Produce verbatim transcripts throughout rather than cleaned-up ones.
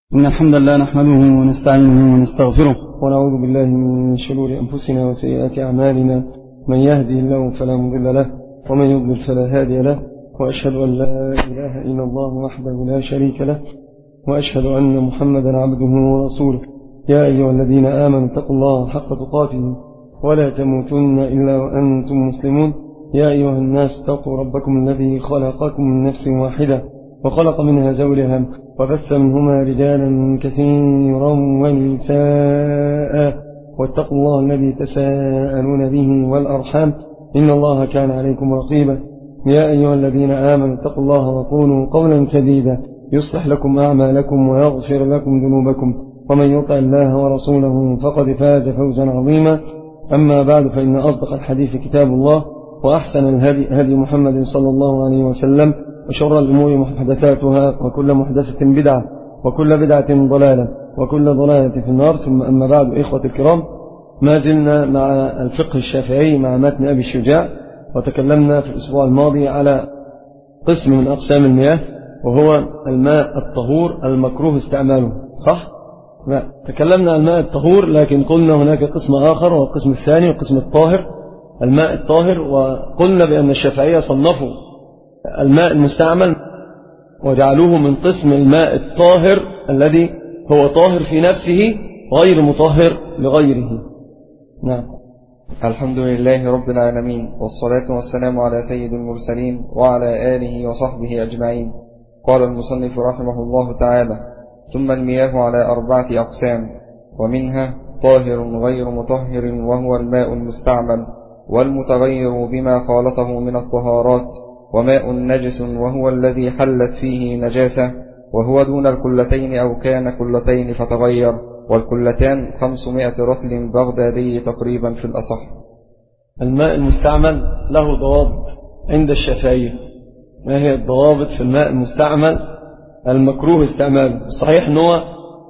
إن الحمد لله نحمده ونستعينه ونستغفره ونعوذ بالله من شرور أنفسنا وسيئات أعمالنا. من يهدي الله فلا مضل له ومن يضلل فلا هادي له، وأشهد أن لا إله إلا الله وحده لا شريك له، وأشهد أن محمدا عبده ورسوله. يا أيها الذين آمنوا اتقوا الله حق تقاته ولا تموتن إلا وأنتم مسلمون. يا أيها الناس اتقوا ربكم الذي خلقكم من نفس واحدة وخلق منها زوجها وبث منهما رجالا كثيرا ونساء، واتقوا الله الذي تساءلون به والأرحام إن الله كان عليكم رقيبا. يا أيها الذين آمنوا اتقوا الله وقولوا قولا سديدا يصلح لكم أعمالكم ويغفر لكم ذنوبكم، ومن يطع الله ورسوله فقد فاز فوزا عظيما. أما بعد، فإن أصدق الحديث كتاب الله، وأحسن الهدي هدي محمد صلى الله عليه وسلم، وشر الأمور محدثاتها، وكل محدثة بدعة، وكل بدعة ضلالة، وكل ضلالة في النار. ثم أما بعد، إخوة الكرام، ما زلنا مع الفقه الشافعي مع متن أبي الشجاع، وتكلمنا في الأسبوع الماضي على قسم من أقسام المياه، وهو الماء الطهور المكروه استعماله. صح؟ لا. تكلمنا عن الماء الطهور، لكن قلنا هناك قسم آخر، وهو القسم الثاني والقسم الطاهر، الماء الطاهر. وقلنا بأن الشافعية صنفوا الماء المستعمل وجعلوه من قسم الماء الطاهر الذي هو طاهر في نفسه غير مطهر لغيره. نعم. الحمد لله رب العالمين، والصلاة والسلام على سيد المرسلين وعلى آله وصحبه أجمعين. قال المصنف رحمه الله تعالى: ثم المياه على أربعة أقسام، ومنها طاهر غير مطهر، وهو الماء المستعمل والمتغير بما خالطه من الطهارات، وماء نجس وهو الذي حلت فيه نجاسة، وهو دون الكلتين أو كان كلتين فتغير، والكلتان خمسمائة رطل بغدادي تقريبا في الأصح. الماء المستعمل له ضوابط عند الشافعية. ما هي الضوابط في الماء المستعمل المكروه استعماله؟ صحيح أنه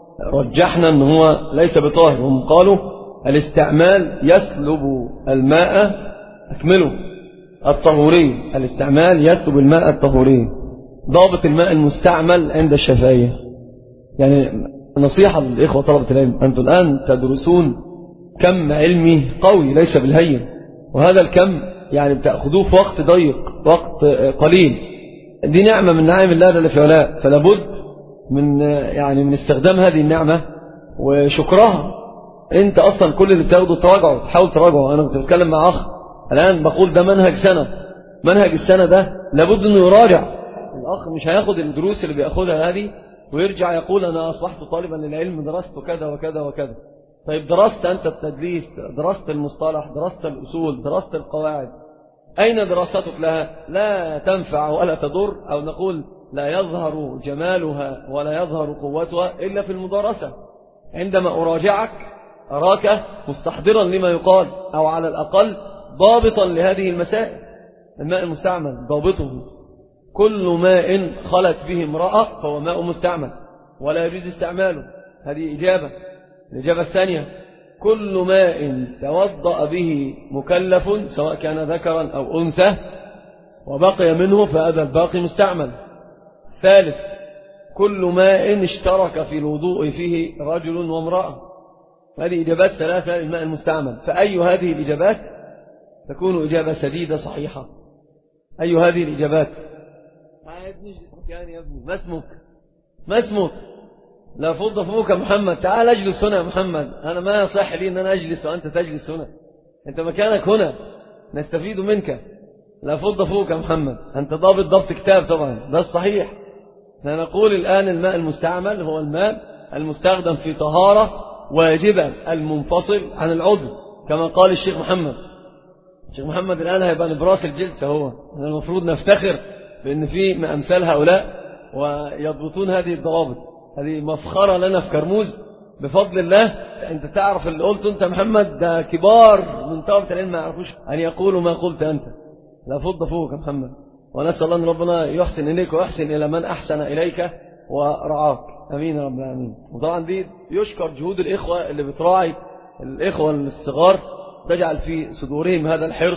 رجحنا أنه ليس بطاهر، هم قالوا الاستعمال يسلب الماء أكمله الطهوري، الاستعمال يسلب الماء الطهوري. ضابط الماء المستعمل عند الشافعية، يعني نصيحة للإخوة طلبة العلم، أنتم الآن تدرسون كم علمي قوي ليس بالهين، وهذا الكم يعني بتأخذوه في وقت ضيق، وقت قليل. دي نعمة من نعم الله جل في علاه، فلا بد من يعني من استخدام هذه النعمة وشكرها. انت اصلا كل اللي بتاخده تراجعه، تحاول تراجعه. انا كنت بتكلم مع اخ الان بقول ده منهج سنة، منهج السنة ده لابد انه يراجع. الاخ مش هياخد الدروس اللي بياخدها هذه ويرجع يقول انا اصبحت طالبا للعلم، درست كذا وكذا وكذا. طيب درست انت التدليس، درست المصطلح، درست الاصول، درست القواعد، اين دراستك لها؟ لا تنفع ولا تضر، او نقول لا يظهر جمالها ولا يظهر قوتها الا في المدارسة. عندما اراجعك أراك مستحضرا لما يقال، أو على الأقل ضابطا لهذه المسائل. الماء المستعمل ضابطه كل ماء خلت به امرأة فهو ماء مستعمل ولا يجوز استعماله. هذه إجابة. الإجابة الثانية: كل ماء توضأ به مكلف سواء كان ذكرا أو أنثى وبقي منه فهذا الباقي مستعمل. الثالث: كل ماء اشترك في الوضوء فيه رجل وامرأة. هذه إجابات ثلاثة للماء المستعمل. فأي هذه الإجابات تكون إجابة سديدة صحيحة؟ أي هذه الإجابات؟ يا ابني اسمك يعني يا ابني، ما اسمك؟ ما اسمك؟ لا فض فوق محمد، تعال اجلس هنا يا محمد. أنا ما يصح لي أن أنا أجلس وأنت تجلس هنا، أنت مكانك هنا، نستفيد منك. لا فض فوق محمد، أنت ضابط ضبط كتاب طبعا، ده الصحيح. نقول الآن الماء المستعمل هو الماء المستخدم في طهارة واجبا المنفصل عن العضو، كما قال الشيخ محمد. الشيخ محمد الآن هيبقى نبراس الجلسة، هو المفروض نفتخر بأن في أمثال هؤلاء ويضبطون هذه الضوابط. هذه مفخرة لنا في كرموز بفضل الله. أنت تعرف اللي قلته أنت محمد، ده كبار من طلبة العلم ما يعرفوش أن يقولوا ما قلت أنت. لا فض فوق محمد، ونسأل الله أن ربنا يحسن إليك ويحسن إلى من أحسن إليك ورعاك. أمين يا رب العالمين. وطبعا دي يشكر جهود الإخوة اللي بتراعي الإخوة الصغار، تجعل في صدورهم هذا الحرص،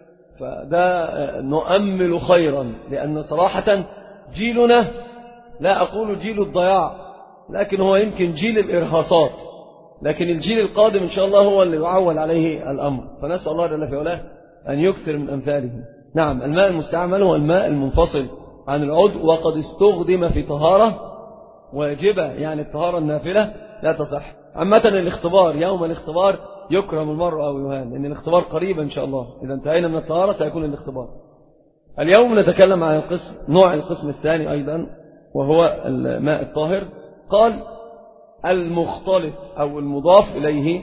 فده نؤمل خيرا. لأن صراحة جيلنا، لا أقول جيل الضياع، لكن هو يمكن جيل الإرهاصات، لكن الجيل القادم إن شاء الله هو اللي يعول عليه الأمر، فنسأل الله جل في علاه أن يكثر من أمثاله. نعم، الماء المستعمل هو الماء المنفصل عن العضو وقد استخدم في طهارة واجبة، يعني الطهارة النافلة لا تصح. عامة الاختبار، يوم الاختبار يكرم المرء أو يهان، لأن الاختبار قريبا إن شاء الله، إذا انتهينا من الطهارة سيكون الاختبار. اليوم نتكلم عن القسم نوع القسم الثاني أيضا، وهو الماء الطاهر. قال المختلط أو المضاف إليه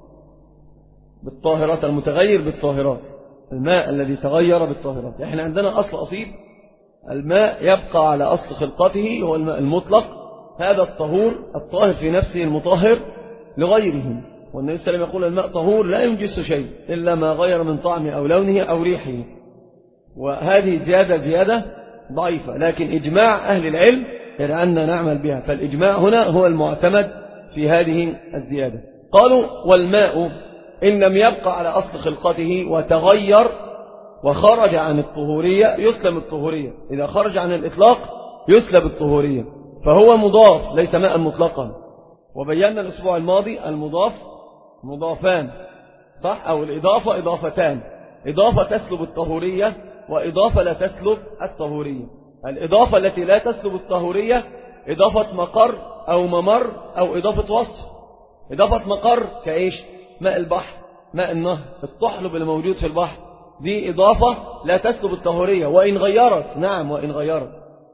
بالطاهرات، المتغير بالطاهرات، الماء الذي تغير بالطاهرات. احنا عندنا أصل أصيل، الماء يبقى على أصل خلقته، هو الماء المطلق، هذا الطهور الطاهر في نفسه المطهر لغيره. والنبي صلى الله عليه وسلم يقول الماء طهور لا ينجس شيء إلا ما غير من طعمه أو لونه أو ريحه، وهذه زيادة زيادة ضعيفة، لكن إجماع أهل العلم إلى أن نعمل بها، فالإجماع هنا هو المعتمد في هذه الزيادة. قالوا والماء إن لم يبقى على أصل خلقته وتغير وخرج عن الطهورية يسلم الطهورية، إذا خرج عن الإطلاق يسلب الطهورية، فهو مضاف ليس ماء مطلقا. وبينا الأسبوع الماضي المضاف مضافان صح، أو الإضافة إضافتان، إضافة تسلب الطهورية وإضافة لا تسلب الطهورية. الإضافة التي لا تسلب الطهورية إضافة مقر أو ممر أو إضافة وصف. إضافة مقر كإيش؟ ماء البحر، ماء النهر، الطحلب اللي موجود في البحر، دي إضافة لا تسلب الطهورية وإن غيرت، نعم وإن غيرت.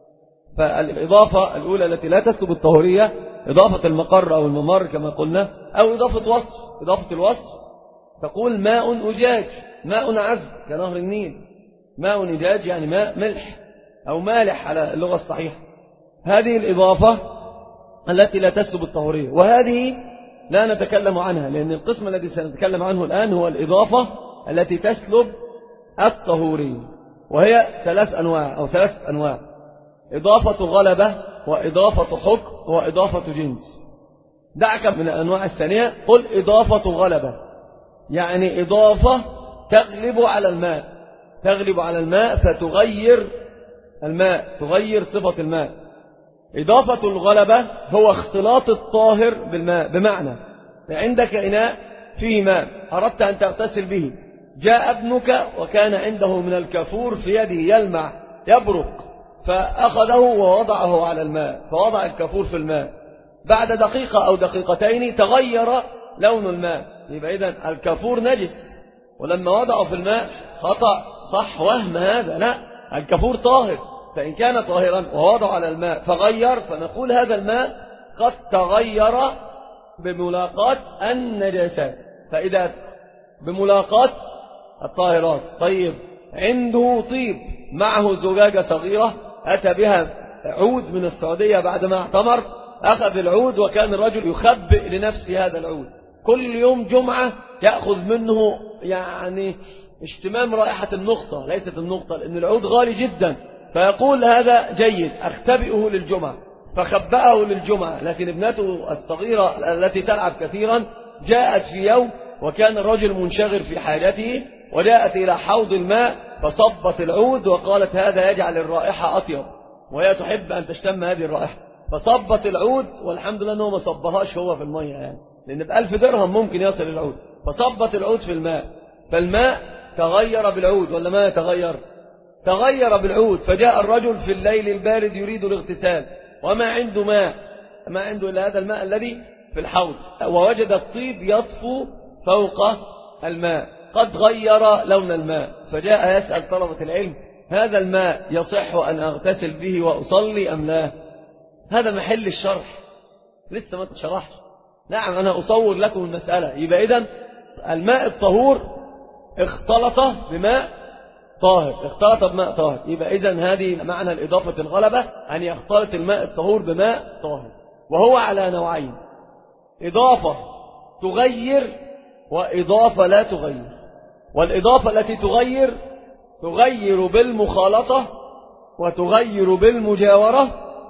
فالإضافة الأولى التي لا تسلب الطهورية إضافة المقر أو الممر كما قلنا، أو إضافة وصف. إضافة الوصف تقول ماء أجاج، ماء عذب كنهر النيل، ماء أجاج يعني ماء ملح أو مالح على اللغة الصحيحة. هذه الإضافة التي لا تسلب الطهورية، وهذه لا نتكلم عنها، لأن القسم الذي سنتكلم عنه الآن هو الإضافة التي تسلب الطهورية، وهي ثلاث أنواع أو ثلاث أنواع: إضافة غلبة، وإضافة حكم، وإضافة جنس. دعك من الأنواع الثانية، قل إضافة غلبة، يعني إضافة تغلب على الماء، تغلب على الماء فتغير الماء، تغير صفة الماء. إضافة الغلبة هو اختلاط الطاهر بالماء، بمعنى عندك إناء فيه ماء أردت أن تغتسل به، جاء ابنك وكان عنده من الكافور في يده يلمع يبرق، فأخذه ووضعه على الماء، فوضع الكافور في الماء، بعد دقيقة أو دقيقتين تغير لون الماء، يبقى إذن الكافور نجس، ولما وضعه في الماء خطأ صح وهم هذا، لا، الكافور طاهر، فإن كان طاهرا ووضع على الماء فغير، فنقول هذا الماء قد تغير بملاقاة النجاسات، فإذا بملاقاة الطاهرات. طيب عنده طيب، معه زجاجة صغيرة أتى بها عود من السعودية بعدما اعتمر، أخذ العود وكان الرجل يخبئ لنفسه هذا العود، كل يوم جمعة يأخذ منه يعني اشتمام رائحة النقطة، ليست النقطة لأن العود غالي جدا، فيقول هذا جيد أختبئه للجمعة، فخبأه للجمعة. لكن ابنته الصغيرة التي تلعب كثيرا جاءت في يوم وكان الرجل منشغل في حاجته، وجاءت إلى حوض الماء فصبت العود وقالت هذا يجعل الرائحة أطيب، وهي تحب أن تشتم هذه الرائحة، فصبت العود، والحمد لله أنه ما صبهاش هو في المية يعني، لأن بألف درهم ممكن يصل العود، فصبت العود في الماء، فالماء تغير بالعود ولا ما يتغير؟ تغير بالعود. فجاء الرجل في الليل البارد يريد الاغتسال وما عنده ماء، ما عنده إلا هذا الماء الذي في الحوض، ووجد الطيب يطفو فوق الماء قد غير لون الماء، فجاء يسأل طلبة العلم هذا الماء يصح أن أغتسل به وأصلي أم لا؟ هذا محل الشرح، لسه ما تشرحش. نعم أنا أصور لكم المسألة. يبقى إذن الماء الطهور اختلط بماء طاهر، اختلط بماء طاهر، يبقى إذن هذه معنى الإضافة الغلبة، أن يختلط الماء الطهور بماء طاهر، وهو على نوعين: إضافة تغير وإضافة لا تغير. والإضافة التي تغير تغير بالمخالطة، وتغير بالمجاورة،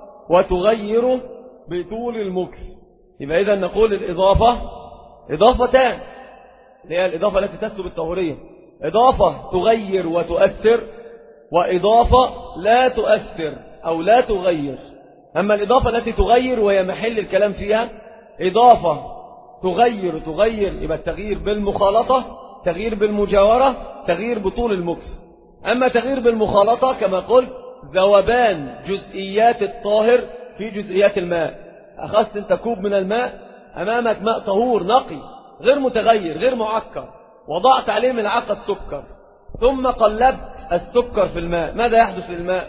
وتغير بطول المكث. يبقى إذن نقول الإضافة إضافتان، هي الإضافة التي تسلب الطهورية: إضافة تغير وتؤثر، وإضافة لا تؤثر أو لا تغير. أما الإضافة التي تغير وهي محل الكلام فيها إضافة تغير تغير يبقى التغيير بالمخالطة، تغيير بالمجاورة، تغيير بطول المكس. أما تغيير بالمخالطة كما قلت ذوبان جزئيات الطاهر في جزئيات الماء. أخذت أنت كوب من الماء، أمامك ماء طهور نقي غير متغير غير معكر، وضعت عليه ملعقة سكر ثم قلبت السكر في الماء، ماذا يحدث للماء؟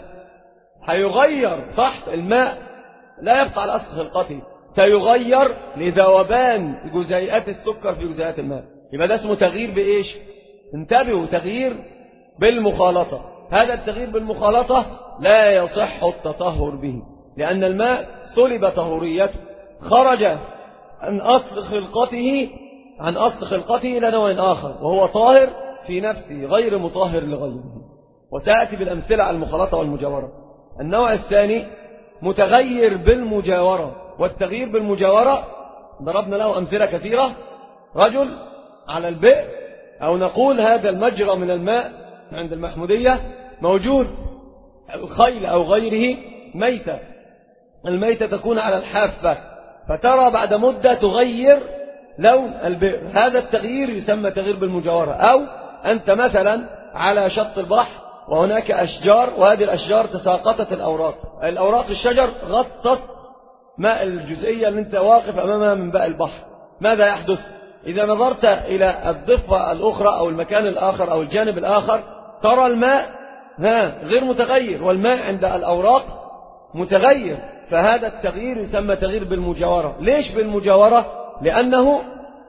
هيغير صح؟ الماء لا يبقى على أصل خلقته، سيغير لذوبان جزيئات السكر في جزيئات الماء. يبقى ده اسمه تغيير بإيش؟ انتبهوا، تغيير بالمخالطة. هذا التغيير بالمخالطة لا يصح التطهر به، لأن الماء سلب طهوريته، خرج عن أصل خلقته عن أصل خلقته إلى نوع آخر، وهو طاهر في نفسه غير مطهر لغيره. وسأتي بالأمثلة على المخالطة والمجاورة. النوع الثاني متغير بالمجاورة، والتغيير بالمجاورة ضربنا له أمثلة كثيرة. رجل على البئر، أو نقول هذا المجرى من الماء عند المحمودية موجود الخيل أو غيره ميتة، الميتة تكون على الحافة، فترى بعد مدة تغير لون البئر، هذا التغيير يسمى تغيير بالمجاورة. أو أنت مثلا على شط البحر وهناك أشجار، وهذه الأشجار تساقطت الأوراق، الأوراق الشجر غطت ماء الجزئية اللي أنت واقف أمامها من باء البحر، ماذا يحدث؟ إذا نظرت إلى الضفة الأخرى أو المكان الآخر أو الجانب الآخر ترى الماء ها غير متغير، والماء عند الأوراق متغير، فهذا التغيير يسمى تغيير بالمجاورة. ليش بالمجاورة؟ لأنه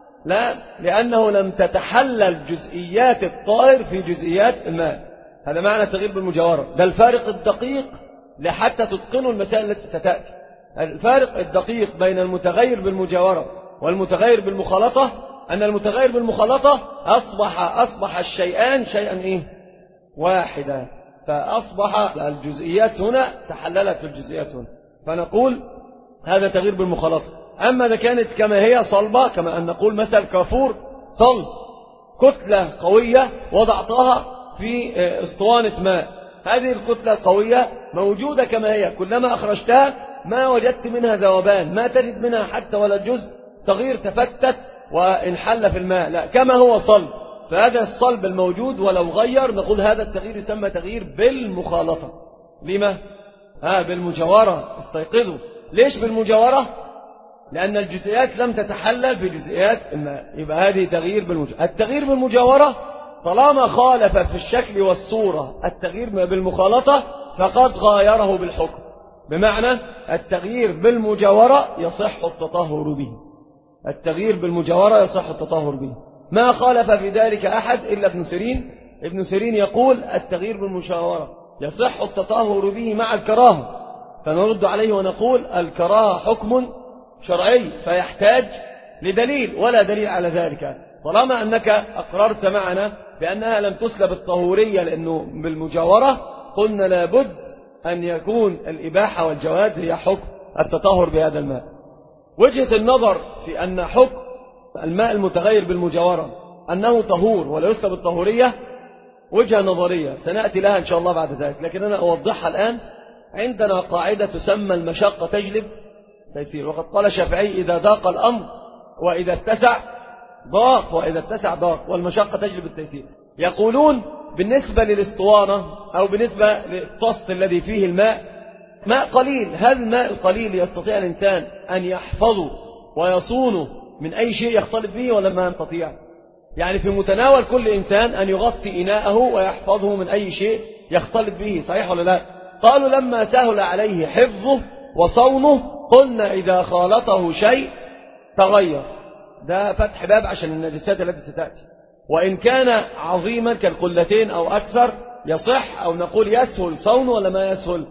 لا لأنه لم تتحلل جزئيات الطائر في جزئيات الماء، هذا معنى التغيير بالمجاورة. ده الفارق الدقيق لحتى تتقنوا المسائل التي ستأتي. الفارق الدقيق بين المتغير بالمجاورة والمتغير بالمخالطة أن المتغير بالمخالطة أصبح أصبح الشيئان شيئا إيه؟ واحدا، فأصبح الجزئيات هنا تحللت في الجزئيات هنا، فنقول هذا تغيير بالمخالطة. أما إذا كانت كما هي صلبة، كما أن نقول مثل كافور صلب، كتلة قوية وضعتها في اسطوانة ماء، هذه الكتلة القوية موجودة كما هي، كلما أخرجتها ما وجدت منها ذوبان، ما تجد منها حتى ولا جزء صغير تفتت وانحل في الماء، لا كما هو صلب. فهذا الصلب الموجود ولو غير نقول هذا التغيير يسمى تغيير بالمخالطة. لما؟ ها بالمجاورة، استيقظوا. ليش بالمجاورة؟ لأن الجزئيات لم تتحلل في جزئيات الماء، يبقى هذه تغيير بالمجاورة. التغيير بالمجاورة طالما خالف في الشكل والصورة التغيير بالمخالطة فقد غايره بالحكم، بمعنى التغيير بالمجاورة يصح التطهر به، التغيير بالمجاورة يصح التطهر به، ما خالف في ذلك أحد إلا ابن سيرين. ابن سيرين يقول التغيير بالمجاورة يصح التطهر به مع الكراهة، فنرد عليه ونقول الكراهة حكم شرعي فيحتاج لدليل، ولا دليل على ذلك. طالما أنك أقررت معنا بأنها لم تسلب الطهورية لأنه بالمجاورة، قلنا لابد أن يكون الإباحة والجواز هي حكم التطهر بهذا الماء. وجهة النظر في أن حكم الماء المتغير بالمجاورة أنه طهور ولا يسلب الطهورية وجهة نظرية سنأتي لها إن شاء الله بعد ذلك، لكن أنا أوضحها الآن. عندنا قاعدة تسمى المشقة تجلب تيسير، وقد قال الشافعي إذا ضاق الأمر وإذا اتسع ضاق وإذا اتسع ضاق، والمشقة تجلب التيسير. يقولون بالنسبة للاسطوانة أو بالنسبة للطست الذي فيه الماء ماء قليل، هذا الماء القليل يستطيع الإنسان أن يحفظه ويصونه من أي شيء يختلط به ولا ما يستطيع؟ يعني في متناول كل إنسان أن يغطي إناءه ويحفظه من أي شيء يختلط به، صحيح ولا لا؟ قالوا لما سهل عليه حفظه وصونه قلنا إذا خالطه شيء تغير. ده فتح باب عشان النجسات التي ستأتي، وإن كان عظيما كالقلتين أو أكثر يصح، أو نقول يسهل صونه ولا ما يسهل؟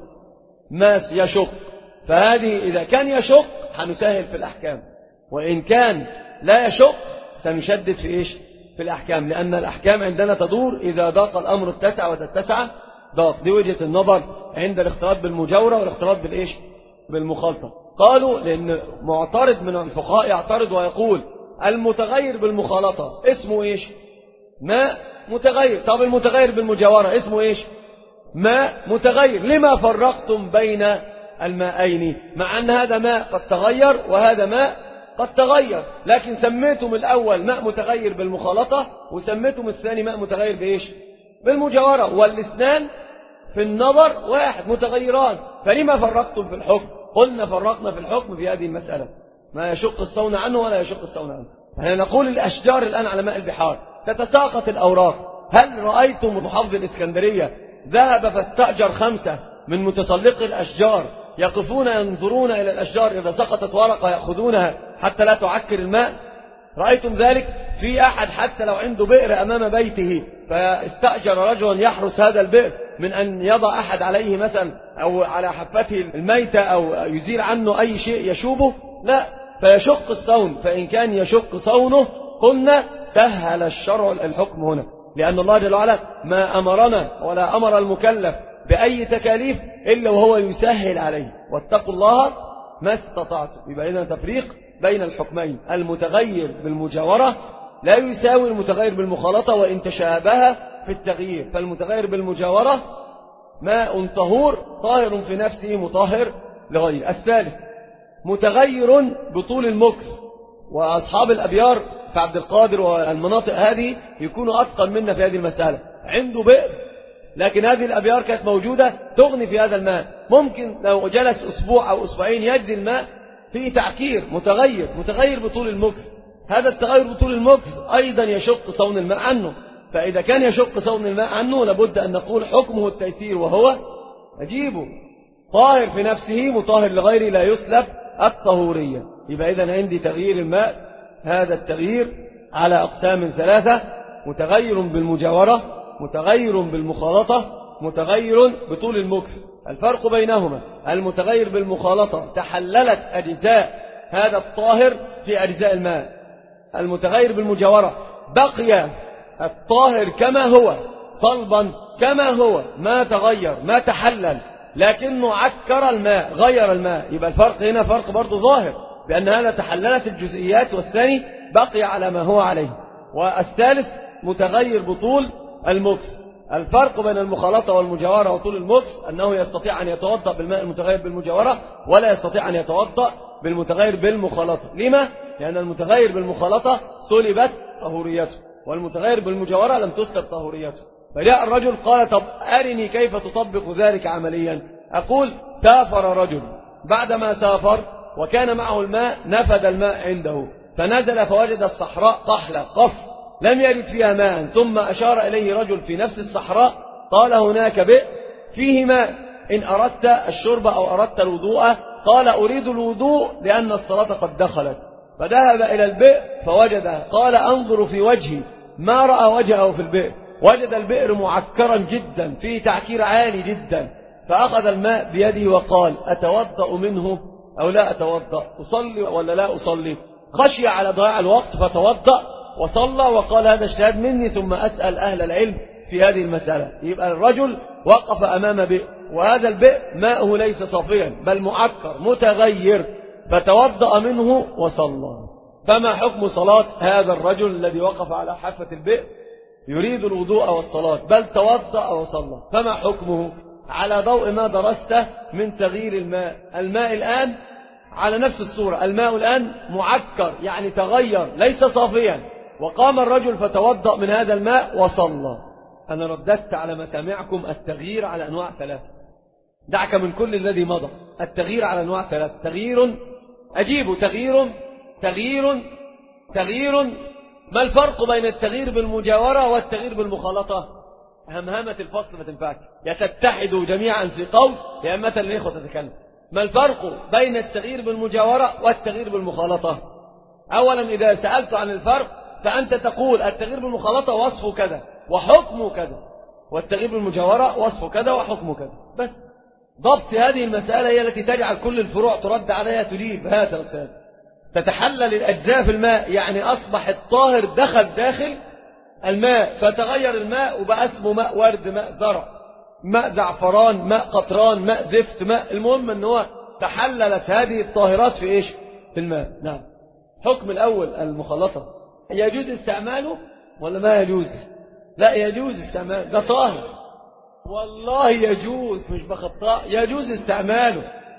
ما يشق. فهذه إذا كان يشق هنسهل في الأحكام، وإن كان لا يشق سنشدد في إيش؟ في الأحكام، لأن الأحكام عندنا تدور إذا ضاق الأمر اتسع وتتسع ضاق. دي وجهة النظر عند الاختلاط بالمجاورة والاختلاط بالإيش؟ بالمخالطة. قالوا لأن معترض من الفقهاء يعترض ويقول المتغير بالمخالطة اسمه إيش؟ ماء متغير. طب المتغير بالمجاورة اسمه إيش؟ ماء متغير. لما فرقتم بين الماءين، مع أن هذا ماء قد تغير وهذا ماء قد تغير، لكن سميتم الأول ماء متغير بالمخالطة وسميتم الثاني ماء متغير بإيش؟ بالمجاورة، والاثنان في النظر واحد متغيران، فلما فرقتم في الحكم؟ قلنا فرقنا في الحكم في هذه المسألة ما يشق الصون عنه ولا يشق الصون عنه. احنا نقول الأشجار الآن على ماء البحار تتساقط الأوراق، هل رأيتم محافظ الإسكندرية ذهب فاستأجر خمسة من متسلقي الأشجار يقفون ينظرون إلى الأشجار إذا سقطت ورقة يأخذونها حتى لا تعكر الماء؟ رأيتم ذلك؟ في أحد حتى لو عنده بئر أمام بيته فاستأجر رجلا يحرس هذا البئر من أن يضع أحد عليه مثلا أو على حفته الميتة أو يزيل عنه أي شيء يشوبه؟ لا، فيشق الصون، فإن كان يشق صونه قلنا سهل الشرع الحكم هنا، لأن الله جل وعلا ما أمرنا ولا أمر المكلف بأي تكاليف إلا وهو يسهل عليه، واتقوا الله ما استطعتم. يبقى هنا تفريق بين الحكمين، المتغير بالمجاورة لا يساوي المتغير بالمخالطة وإن تشابه في التغيير، فالمتغير بالمجاورة ماء طهور طاهر في نفسه مطهر لغيره. الثالث متغير بطول المكث، وأصحاب الأبيار في عبد القادر والمناطق هذه يكونوا أتقن منا في هذه المسألة، عنده بئر لكن هذه الأبيار كانت موجودة تغني في هذا الماء، ممكن لو جلس أسبوع أو أسبوعين يجري الماء فيه تعكير، متغير متغير بطول المكث، هذا التغير بطول المكث أيضا يشق صون الماء عنه، فإذا كان يشق صون الماء عنه لابد أن نقول حكمه التيسير، وهو أجيبه طاهر في نفسه مطهر لغيره لا يسلب الطهورية. يبقى إذن عندي تغيير الماء، هذا التغيير على أقسام ثلاثة: متغير بالمجاورة، متغير بالمخالطة، متغير بطول المكث. الفرق بينهما: المتغير بالمخالطة تحللت أجزاء هذا الطاهر في أجزاء الماء، المتغير بالمجاورة بقي الطاهر كما هو صلبا كما هو، ما تغير ما تحلل، لكنه عكر الماء غير الماء. يبقى الفرق هنا فرق برضو ظاهر، بأن هذا تحللت الجزئيات والثاني بقي على ما هو عليه. والثالث متغير بطول المكث. الفرق بين المخالطة والمجاورة وطول المكث أنه يستطيع أن يتوضأ بالماء المتغير بالمجاورة ولا يستطيع أن يتوضأ بالمتغير بالمخالطة. لما؟ لأن المتغير بالمخالطة سلبت طهوريته، والمتغير بالمجاورة لم تسلب طهوريته. فجاء الرجل قال: طب أرني كيف تطبق ذلك عمليا. أقول: سافر رجل، بعدما سافر وكان معه الماء نفد الماء عنده، فنزل فوجد الصحراء قحلة قف لم يجد فيها ماء، ثم أشار إليه رجل في نفس الصحراء قال: هناك بئر فيه ماء، إن أردت الشرب أو أردت الوضوء. قال: أريد الوضوء لأن الصلاة قد دخلت. فذهب إلى البئر فوجده، قال: أنظر في وجهي، ما رأى وجهه في البئر، وجد البئر معكرا جدا فيه تعكير عالي جدا، فأخذ الماء بيده وقال: أتوضأ منه أو لا أتوضأ، أصلي ولا لا أصلي؟ خشي على ضياع الوقت فتوضأ وصلى، وقال: هذا اجتهاد مني ثم أسأل أهل العلم في هذه المسألة. يبقى الرجل وقف أمام بئر، وهذا البئر ماءه ليس صافيا بل معكر متغير، فتوضأ منه وصلى. فما حكم صلاة هذا الرجل الذي وقف على حافة البئر يريد الوضوء والصلاة بل توضأ وصلى؟ فما حكمه على ضوء ما درسته من تغيير الماء؟ الماء الآن على نفس الصورة، الماء الآن معكر يعني تغير ليس صافيا، وقام الرجل فتوضأ من هذا الماء وصلى. أنا رددت على مسامعكم التغيير على أنواع ثلاثة، دعك من كل الذي مضى. التغيير على أنواع ثلاثة: تغيير أجيب، تغيير تغيير تغيير ما الفرق بين التغيير بالمجاورة والتغيير بالمخالطة؟ همهمة الفصل ما تنفعك، يتتحدوا جميعا في قول يا أمة الإخوة تتكلم. ما الفرق بين التغيير بالمجاورة والتغيير بالمخالطة؟ أولا إذا سألت عن الفرق فأنت تقول التغيير بالمخالطة وصفه كذا وحكمه كذا، والتغيير بالمجاورة وصفه كذا وحكمه كذا، بس. ضبط هذه المسألة هي التي تجعل كل الفروع ترد عليها تجيب هذا يا أستاذ. تتحلل الأجزاء في الماء، يعني أصبح الطاهر دخل داخل الماء فتغير الماء وبقى اسمه ماء ورد، ماء زرع، ماء زعفران، ماء قطران، ماء زفت، ماء، المهم ان هو تحللت هذه الطاهرات في ايش؟ في الماء. نعم. حكم الأول المخالطة، يجوز استعماله ولا ما يجوز؟ لا يجوز استعماله، ده طاهر والله يجوز، مش بخطاء، يجوز استعماله.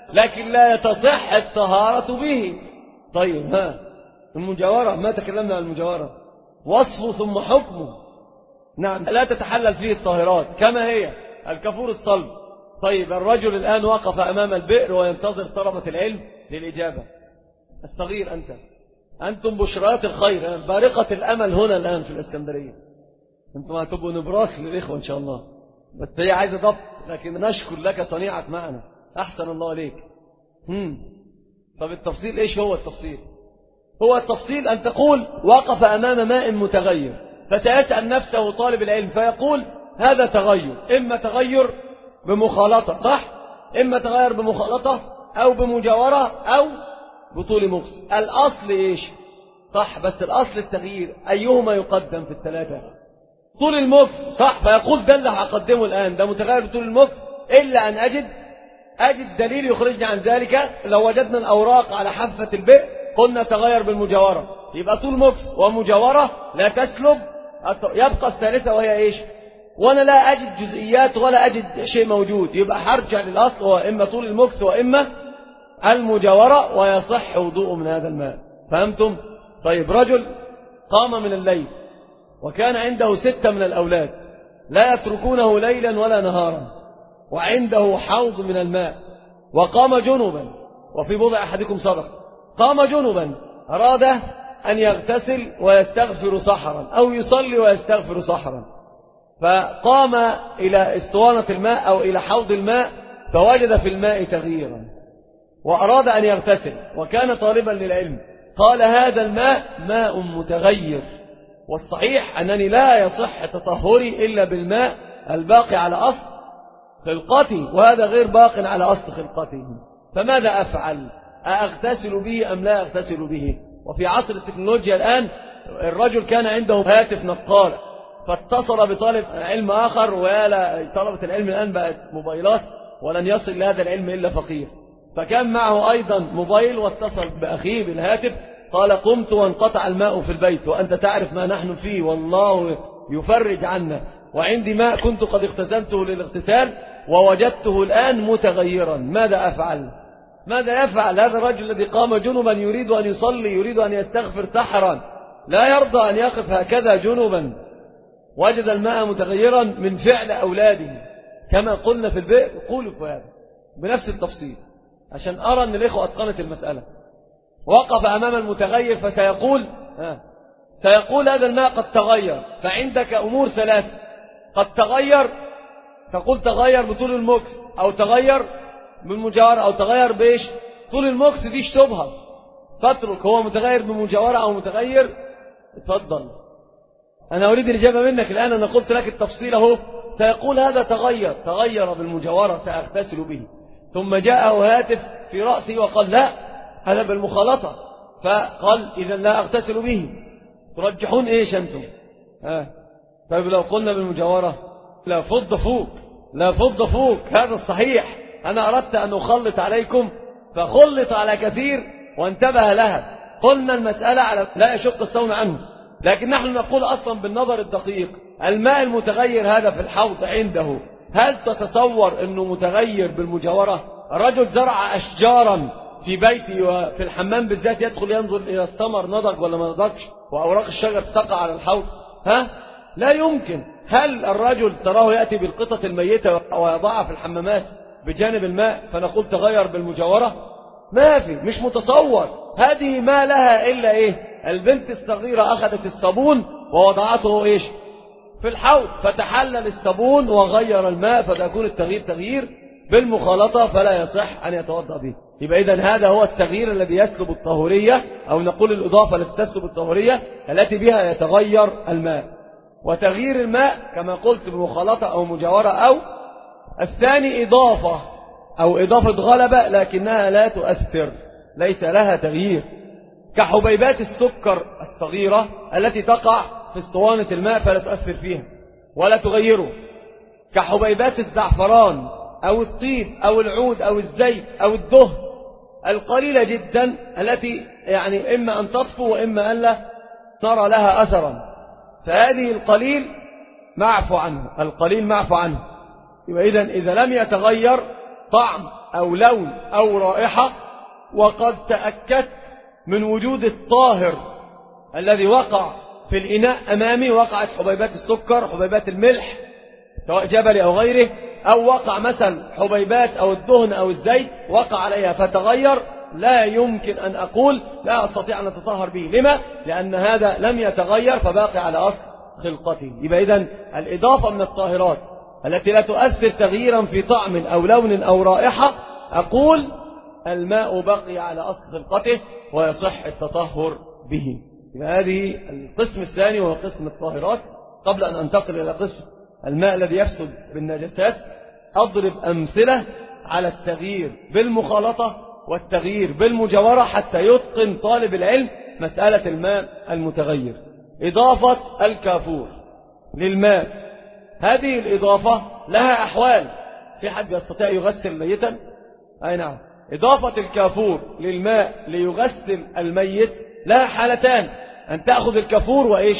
لكن لا تصح الطهارة به. طيب ها المجاورة، ما تكلمنا عن المجاورة، وصفه ثم حكمه. نعم لا تتحلل فيه الطاهرات كما هي الكفور الصلب. طيب الرجل الآن وقف أمام البئر وينتظر طلبة العلم للإجابة. الصغير أنت، أنتم بشرات الخير، بارقة الأمل هنا الآن في الإسكندرية، أنتم هتبقوا نبراس للإخوة إن شاء الله، بس هي عايزة ضبط، لكن نشكر لك صنيعك معنا، أحسن الله عليك. هم. طب التفصيل إيش هو التفصيل؟ هو التفصيل أن تقول وقف أمام ماء متغير، فسيسأل نفسه طالب العلم فيقول هذا تغير، إما تغير بمخالطة، صح؟ إما تغير بمخالطة أو بمجاورة أو بطول مكس. الأصل إيش؟ صح، بس الأصل التغيير، أيهما يقدم في الثلاثة؟ طول المكس، صح، فيقول ده اللي هقدمه الآن، ده متغير بطول المكس، إلا أن أجد أجد دليل يخرجني عن ذلك. لو وجدنا الأوراق على حافة البئر قلنا تغير بالمجاورة، يبقى طول مكس ومجاورة لا تسلب، يبقى الثالثة وهي إيش؟ وأنا لا أجد جزئيات ولا أجد شيء موجود، يبقى هرجع للأصل، هو إما طول المكس وإما المجاورة، ويصح وضوء من هذا الماء. فهمتم؟ طيب رجل قام من الليل وكان عنده ستة من الأولاد لا يتركونه ليلا ولا نهارا، وعنده حوض من الماء، وقام جنبا، وفي بضع أحدكم صدق، قام جنبا أراد أن يغتسل ويستغفر صحرا أو يصلي ويستغفر صحرا، فقام إلى اسطوانة الماء أو إلى حوض الماء فوجد في الماء تغييرا وأراد أن يغتسل وكان طالبا للعلم، قال هذا الماء ماء متغير، والصحيح أنني لا يصح تطهري إلا بالماء الباقي على أصل خلقتي، وهذا غير باق على أصل خلقتي، فماذا أفعل؟ أغتسل به أم لا أغتسل به؟ وفي عصر التكنولوجيا الآن الرجل كان عنده هاتف نقال فاتصل بطالب علم آخر، ويا طلبة العلم الآن بقت موبايلات ولن يصل لهذا العلم إلا فقير، فكان معه أيضا موبايل واتصل بأخيه بالهاتف، قال قمت وانقطع الماء في البيت وأنت تعرف ما نحن فيه والله يفرج عنا، وعندي ماء كنت قد اغتسلته للاغتسال ووجدته الآن متغيرا، ماذا أفعل؟ ماذا يفعل هذا الرجل الذي قام جنبا يريد أن يصلي يريد أن يستغفر سحرا، لا يرضى أن يقف هكذا جنبا، وجد الماء متغيرا من فعل أولاده كما قلنا في البئر؟ قولوا في هذا بنفس التفصيل عشان أرى أن الإخوة أتقنت المسألة. وقف أمام المتغير فسيقول ها سيقول هذا الماء قد تغير، فعندك أمور ثلاثة، قد تغير تقول تغير بطول المكس أو تغير بالمجاورة أو تغير بإيش؟ طول المكس دي شبهة، فاترك هو متغير بمجاورة أو متغير. اتفضل، أنا أريد الإجابة منك الآن، أنا قلت لك التفصيل اهو، سيقول هذا تغير تغير بالمجاورة سأغتسل به، ثم جاءه هاتف في رأسي وقال لا هذا بالمخالطة، فقال إذا لا أغتسل به. ترجحون إيش أنتم؟ ها طيب لو قلنا بالمجاورة لا فض فوق لا فض فوق، هذا الصحيح، أنا أردت أن أخلط عليكم فخلط على كثير وانتبه لها، قلنا المسألة على لا يشق الصوم عنه، لكن نحن نقول أصلا بالنظر الدقيق الماء المتغير هذا في الحوض عنده، هل تتصور أنه متغير بالمجاورة؟ الرجل زرع أشجارا في بيتي وفي الحمام بالذات يدخل ينظر إلى الثمر نضج ولا ما نضجش وأوراق الشجر تقع على الحوض، ها لا يمكن. هل الرجل تراه يأتي بالقطط الميتة ويضعها في الحمامات بجانب الماء فنقول تغير بالمجاورة؟ ما في، مش متصور. هذه ما لها إلا إيه؟ البنت الصغيرة أخذت الصابون ووضعته إيش في الحوض فتحلل الصابون وغير الماء، فتكون التغيير تغيير بالمخالطة فلا يصح أن يتوضأ به. يبقى إذن هذا هو التغيير الذي يسلب الطهورية، أو نقول الإضافة التي تسلب الطهورية التي بها يتغير الماء. وتغيير الماء كما قلت بمخالطة أو مجاورة، أو الثاني إضافة أو إضافة غلبة لكنها لا تؤثر، ليس لها تغيير، كحبيبات السكر الصغيرة التي تقع في اسطوانة الماء فلا تؤثر فيها ولا تغيره، كحبيبات الزعفران أو الطيب أو العود أو الزيت أو الدهن القليلة جدا التي يعني إما أن تطفو وإما أن لا ترى لها أثرا، فهذه القليل معفو عنه، القليل معفو عنه. يبقى إذن إذا لم يتغير طعم أو لون أو رائحة، وقد تأكدت من وجود الطاهر الذي وقع في الإناء أمامي، وقعت حبيبات السكر، حبيبات الملح سواء جبلي أو غيره، أو وقع مثلا حبيبات أو الدهن أو الزيت وقع عليها فتغير، لا يمكن أن أقول لا أستطيع أن أتطهر به. لما؟ لأن هذا لم يتغير فباقي على أصل خلقته. يبقى إذن الإضافة من الطاهرات التي لا تؤثر تغييرا في طعم أو لون أو رائحة، أقول الماء بقي على أصل خلقته ويصح التطهر به. يبقى هذه القسم الثاني وهو قسم الطاهرات. قبل أن أنتقل إلى قسم الماء الذي يفسد بالنجاسات، أضرب أمثلة على التغيير بالمخالطة والتغيير بالمجاورة حتى يتقن طالب العلم مسألة الماء المتغير. إضافة الكافور للماء، هذه الإضافة لها أحوال. في حد يستطيع يغسل ميتا؟ أي نعم. إضافة الكافور للماء ليغسل الميت لها حالتان: أن تأخذ الكافور وإيش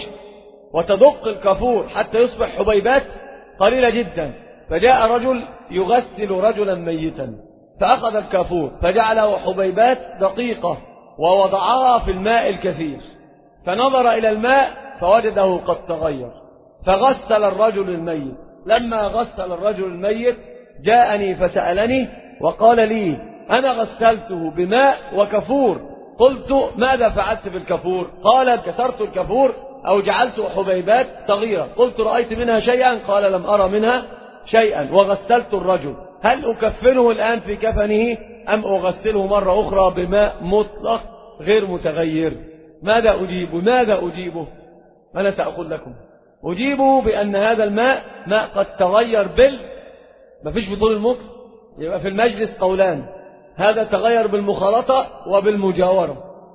وتدق الكافور حتى يصبح حبيبات قليلة جدا. فجاء رجل يغسل رجلا ميتا فأخذ الكافور فجعله حبيبات دقيقة ووضعها في الماء الكثير، فنظر إلى الماء فوجده قد تغير، فغسل الرجل الميت. لما غسل الرجل الميت جاءني فسألني وقال لي: أنا غسلته بماء وكافور. قلت: ماذا فعلت بالكافور؟ قال: كسرت الكافور أو جعلت حبيبات صغيرة. قلت: رأيت منها شيئا؟ قال: لم أرى منها شيئا. وغسلت الرجل، هل أكفنه الآن في كفنه أم أغسله مرة أخرى بماء مطلق غير متغير؟ ماذا أجيب؟ ماذا أجيبه؟ أنا سأقول لكم. أجيبه بأن هذا الماء ماء قد تغير بال ما فيش بطول المكر. يبقى في المجلس قولان: هذا تغير بالمخالطة وبالمجاورة.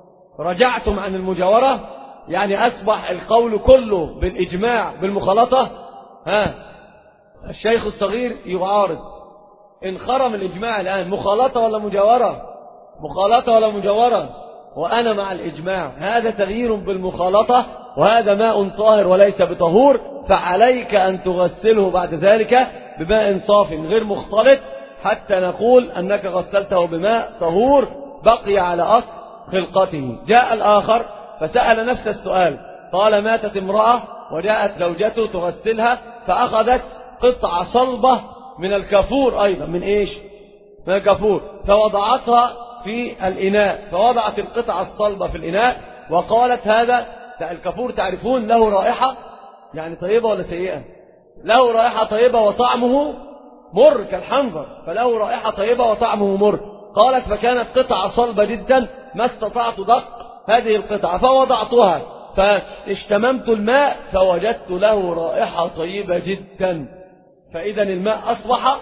رجعتم عن المجاورة، يعني أصبح القول كله بالإجماع بالمخالطة. ها، الشيخ الصغير يعارض. انخرم الإجماع الآن، مخالطة ولا مجاورة؟ مخالطة ولا مجاورة؟ وأنا مع الإجماع. هذا تغيير بالمخالطة وهذا ماء طاهر وليس بطهور، فعليك أن تغسله بعد ذلك بماء صاف غير مختلط حتى نقول أنك غسلته بماء طهور بقي على أصل خلقته. جاء الآخر فسأل نفس السؤال، قال: ماتت امرأة وجاءت زوجته تغسلها فأخذت قطعة صلبة من الكافور، أيضا من إيش؟ من الكافور، فوضعتها في الإناء، فوضعت القطعة الصلبة في الإناء وقالت: هذا الكافور تعرفون له رائحة يعني طيبة ولا سيئة؟ له رائحة طيبة وطعمه مر كالحنظر، فله رائحة طيبة وطعمه مر. قالت: فكانت قطعة صلبة جدا ما استطعت دق هذه القطعة فوضعتها، فاشتممت الماء فوجدت له رائحة طيبة جدا. فإذا الماء أصبح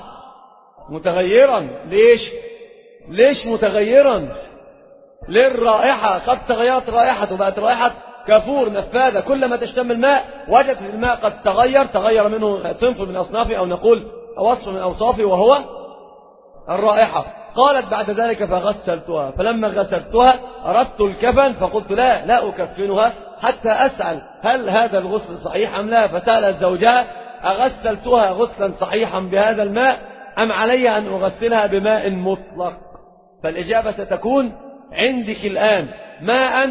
متغيرا. ليش؟ ليش متغيرا؟ للرائحة، قد تغيرت رائحته، بقت رائحة كافور نفاذة. كلما تشتم الماء وجدت الماء قد تغير، تغير منه صنف من أصنافه أو نقول وصف من أوصافه وهو الرائحة. قالت بعد ذلك: فغسلتها، فلما غسلتها أردت الكفن فقلت: لا لا أكفنها حتى أسأل هل هذا الغسل صحيح أم لا. فسألت زوجها: أغسلتها غسلا صحيحا بهذا الماء أم علي أن أغسلها بماء مطلق؟ فالإجابة ستكون عندك الآن ماء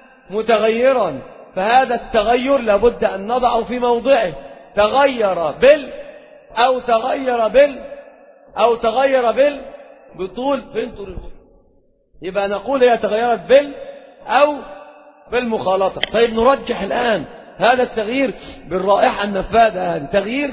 متغيرا، فهذا التغير لابد أن نضعه في موضعه. تغير بال أو تغير بال أو تغير بال بطول بنت الفكر، يبقى نقول هي تغيرت بال أو بالمخالطة. طيب نرجح الآن هذا التغيير بالرائحة النفاذة، هذا تغيير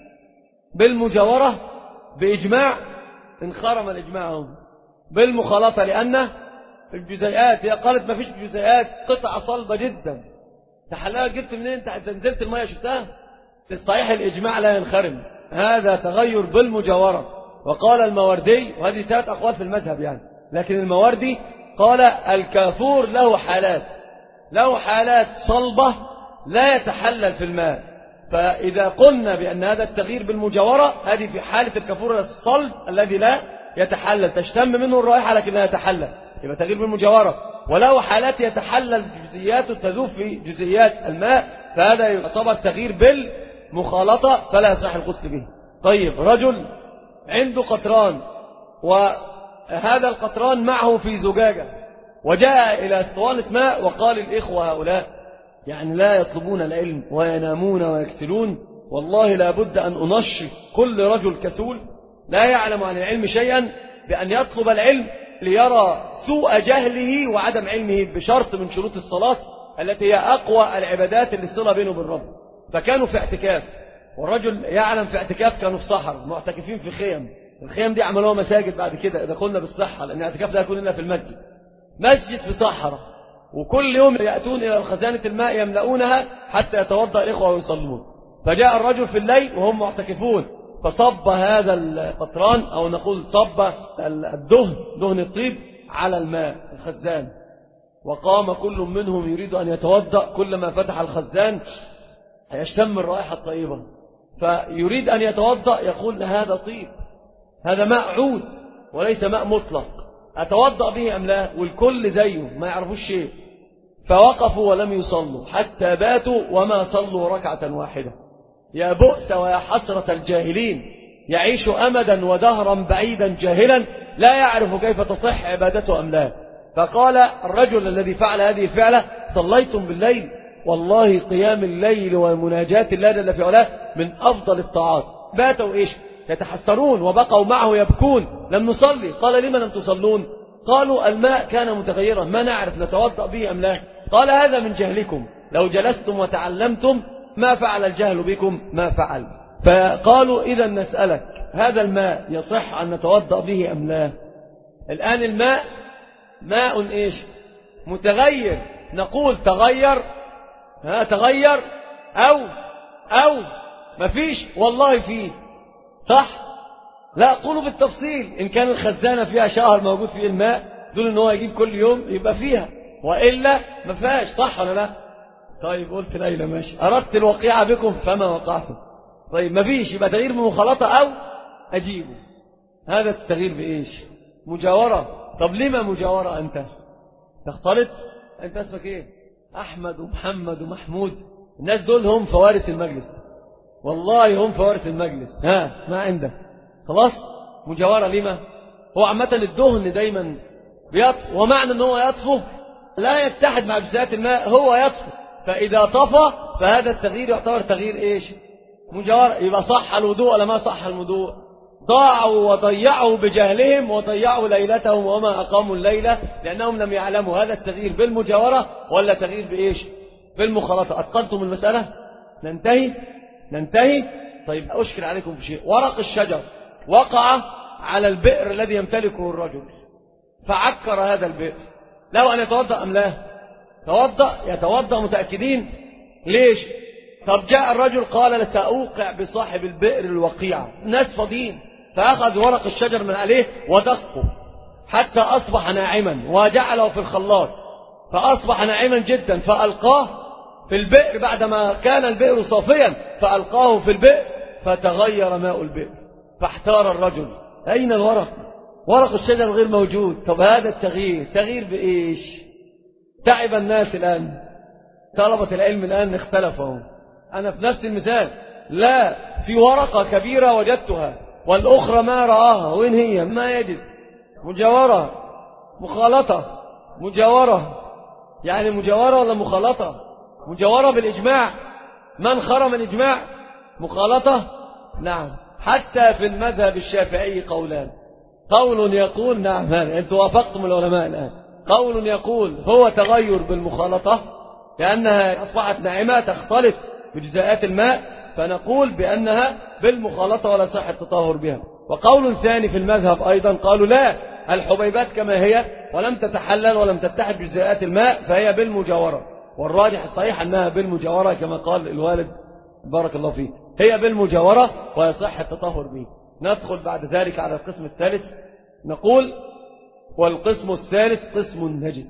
بالمجاورة بإجماع، انخرم الإجماع هم. بالمخالطة لأن الجزيئات، هي قالت ما فيش جزيئات، قطعة صلبة جدا تحلها. جبت منين انت؟ نزلت المية شفتها؟ الصحيح الإجماع لا ينخرم، هذا تغير بالمجاورة. وقال الموردي، وهذه ثلاث أقوال في المذهب يعني، لكن الموردي قال الكافور له حالات، له حالات صلبة لا يتحلل في الماء. فإذا قلنا بأن هذا التغيير بالمجاورة، هذه في حالة الكافور الصلب الذي لا يتحلل، تشتم منه الرائحة لكن لا يتحلل، يبقى تغيير بالمجاورة. وله حالات يتحلل جزئياته تذوب في جزئيات الماء، فهذا يعتبر تغيير بالمخالطة فلا يصح الغسل به. طيب رجل عنده قطران وهذا القطران معه في زجاجة، وجاء إلى اسطوانة ماء وقال الإخوة هؤلاء يعني لا يطلبون العلم وينامون ويكسلون، والله لا بد أن أنشط كل رجل كسول لا يعلم عن العلم شيئا بأن يطلب العلم ليرى سوء جهله وعدم علمه بشرط من شروط الصلاة التي هي أقوى العبادات اللي الصلة بينه وبين ربه. فكانوا في اعتكاف، والرجل يعلم في اعتكاف كانوا في صحراء معتكفين في خيم، الخيم دي عملوها مساجد بعد كده إذا قلنا بالصحة، لأن الاعتكاف لا يكون إلا في المسجد، مسجد في صحراء، وكل يوم يأتون إلى خزانة الماء يملؤونها حتى يتوضأ الإخوة ويصلون. فجاء الرجل في الليل وهم معتكفون فصب هذا القطران أو نقول صب الدهن دهن الطيب على الماء الخزان، وقام كل منهم يريد أن يتوضأ، كلما فتح الخزان يشتم الرائحة الطيبة فيريد أن يتوضأ يقول هذا طيب، هذا ماء عود وليس ماء مطلق، أتوضأ به أم لا؟ والكل زيه ما يعرفوش شيء. فوقفوا ولم يصلوا حتى باتوا وما صلوا ركعة واحدة. يا بؤس ويا حسرة الجاهلين، يعيش أمدا ودهرا بعيدا جاهلا لا يعرف كيف تصح عبادته أم لا. فقال الرجل الذي فعل هذه الفعلة صليتم بالليل؟ والله قيام الليل ومناجاة الله جل في علاه من أفضل الطاعات. باتوا إيش يتحسرون وبقوا معه يبكون لم نصلي. قال لما لم تصلون؟ قالوا الماء كان متغيرا ما نعرف نتوضأ به أم لا. قال هذا من جهلكم، لو جلستم وتعلمتم ما فعل الجهل بكم ما فعل. فقالوا إذا نسألك هذا الماء يصح أن نتوضأ به أم لا؟ الآن الماء ماء إيش متغير، نقول تغير ها تغير أو أو مفيش، والله فيه صح؟ لا قولوا بالتفصيل، إن كان الخزانة فيها شهر موجود فيه الماء دول إن هو يجيب كل يوم يبقى فيها، وإلا ما فيهاش، صح ولا لا؟ طيب قلت ليلى ماشي، أردت الوقيعة بكم فما وقعتم. طيب ما فيش يبقى تغيير بمخالطة أو أجيبه. هذا التغيير بإيش؟ مجاورة. طب لما مجاورة أنت تختلط؟ أنت اسمك إيه؟ أحمد ومحمد ومحمود، الناس دول هم فوارس المجلس، والله هم فوارس المجلس. ها ما عندك خلاص مجاورة. لما؟ هو عامة الدهن دايما بيطفو، ومعنى ان هو يطفو لا يتحد مع جزيئات الماء، هو يطفو، فإذا طفى فهذا التغيير يعتبر تغيير إيش؟ مجاورة. يبقى صح الوضوء ولا ما صح الوضوء؟ ضاعوا وضيعوا بجهلهم وضيعوا ليلتهم وما أقاموا الليلة لأنهم لم يعلموا هذا التغيير بالمجاورة ولا تغيير بإيش؟ بالمخالطة. أتقنتم المسألة؟ ننتهي ننتهي طيب أشكل عليكم بشيء. ورق الشجر وقع على البئر الذي يمتلكه الرجل فعكر هذا البئر، له أن يتوضأ أم لا؟ توضأ، يتوضأ متأكدين. ليش؟ طب جاء الرجل قال سأوقع بصاحب البئر الوقيعة، الناس فاضيين، فأخذ ورق الشجر من عليه ودقه حتى أصبح ناعما وجعله في الخلاط فأصبح ناعما جدا، فألقاه في البئر بعدما كان البئر صافيا، فألقاه في البئر فتغير ماء البئر. فاحتار الرجل أين الورق؟ ورق الشجر غير موجود. طب هذا التغيير تغيير بإيش؟ تعب الناس الآن، طلبة العلم الآن اختلفوا. أنا في نفس المثال، لا في ورقة كبيرة وجدتها والأخرى ما رآها، وين هي؟ ما يجد. مجاورة مخالطة. مجاورة يعني مجاورة ولا مخالطة؟ مجاورة بالإجماع. من خرم الإجماع؟ مخالطة. نعم. حتى في المذهب الشافعي قولان، قول يقول نعم هذا أنتم وافقتم العلماء الآن، قول يقول هو تغير بالمخالطة لأنها أصبحت ناعمة تختلط بجزيئات الماء، فنقول بأنها بالمخالطة ولا صح التطهر بها. وقول ثاني في المذهب أيضا قالوا لا، الحبيبات كما هي ولم تتحلل ولم تتحد بجزيئات الماء فهي بالمجاورة، والراجح الصحيح أنها بالمجاورة كما قال الوالد بارك الله فيه، هي بالمجاورة ويصح التطهر به. ندخل بعد ذلك على القسم الثالث، نقول والقسم الثالث قسم النجس.